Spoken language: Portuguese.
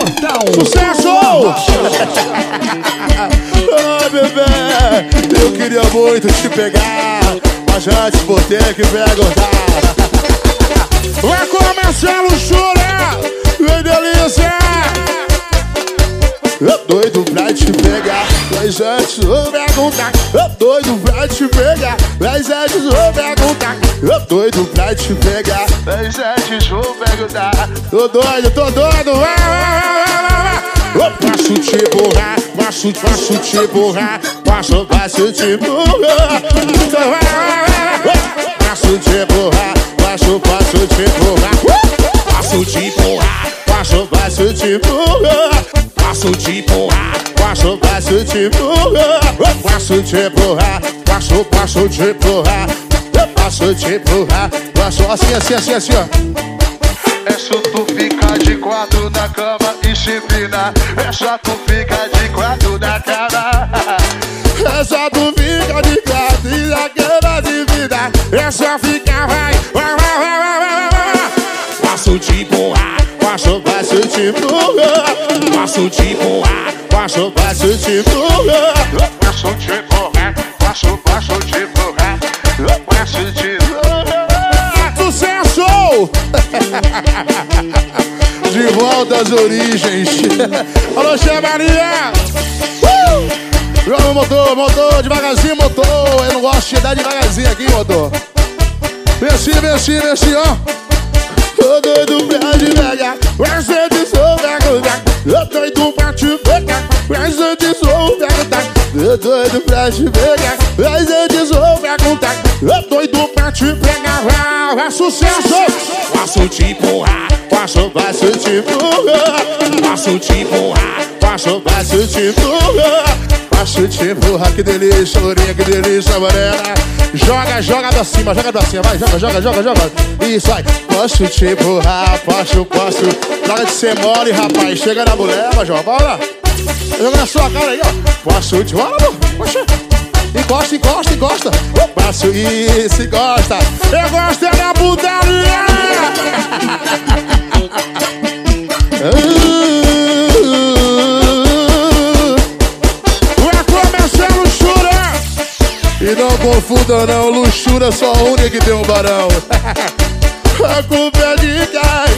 Portal. Sucesso! Ah, bebê, eu queria muito te pegar, mas antes vou ter que perguntar. Vai começar a luxúria, vem delícia. Eu doido pra te pegar, mas antes vou perguntar. Eu doido pra te pegar, mas antes vou perguntar. Eu doido pra te pegar, mas antes vou perguntar. Tô doido, vai, vai. Eu posso te empurrar, posso te empurrar, posso te empurrar. Posso te empurrar, posso te empurrar. Posso te empurrar, posso te empurrar. Posso te empurrar, posso te empurrar. Posso te empurrar, posso te empurrar. Posso te empurrar, posso assim, ó. É só tu ficar de quatro na cama e se empinar. É só tu ficar de quatro na cama. É só tu ficar de quatro e na cama se empinar. É só ficar, vai. Posso te empurrar, posso te empurrar. Posso te empurrar, posso te empurrar. Posso te empurrar, posso te empurrar. Posso te empurrar. Sucesso! De volta às origens. Alô, Chamaria! Joga o motor, devagarzinho, motor. Eu não gosto de dar devagarzinho aqui, motor. Vem, ó. Tô doido pra te pegar, mas antes vou perguntar. Eu doido pra te pegar, mas antes vou perguntar. Eu doido pra te pegar, mas antes vou perguntar. Eu doido pra te pegar, vai sucesso! Posso te empurrar, posso te empurrar. Posso te empurrar, posso te empurrar. Posso te empurrar, que delícia, lourinha, que delícia, morena. Joga pra cima, vai, joga. Isso aí, posso te empurrar, posso. Joga de ser mole, rapaz, chega na mulher, Major, bora. Joga na sua cara aí, ó. Posso te, bora, amor, poxa. Encosta. Passo isso, encosta. Eu gosto é da putaria. Vai começar a luxúria. E não confunda não, luxúria só a única que tem um barão. A culpa é de quem?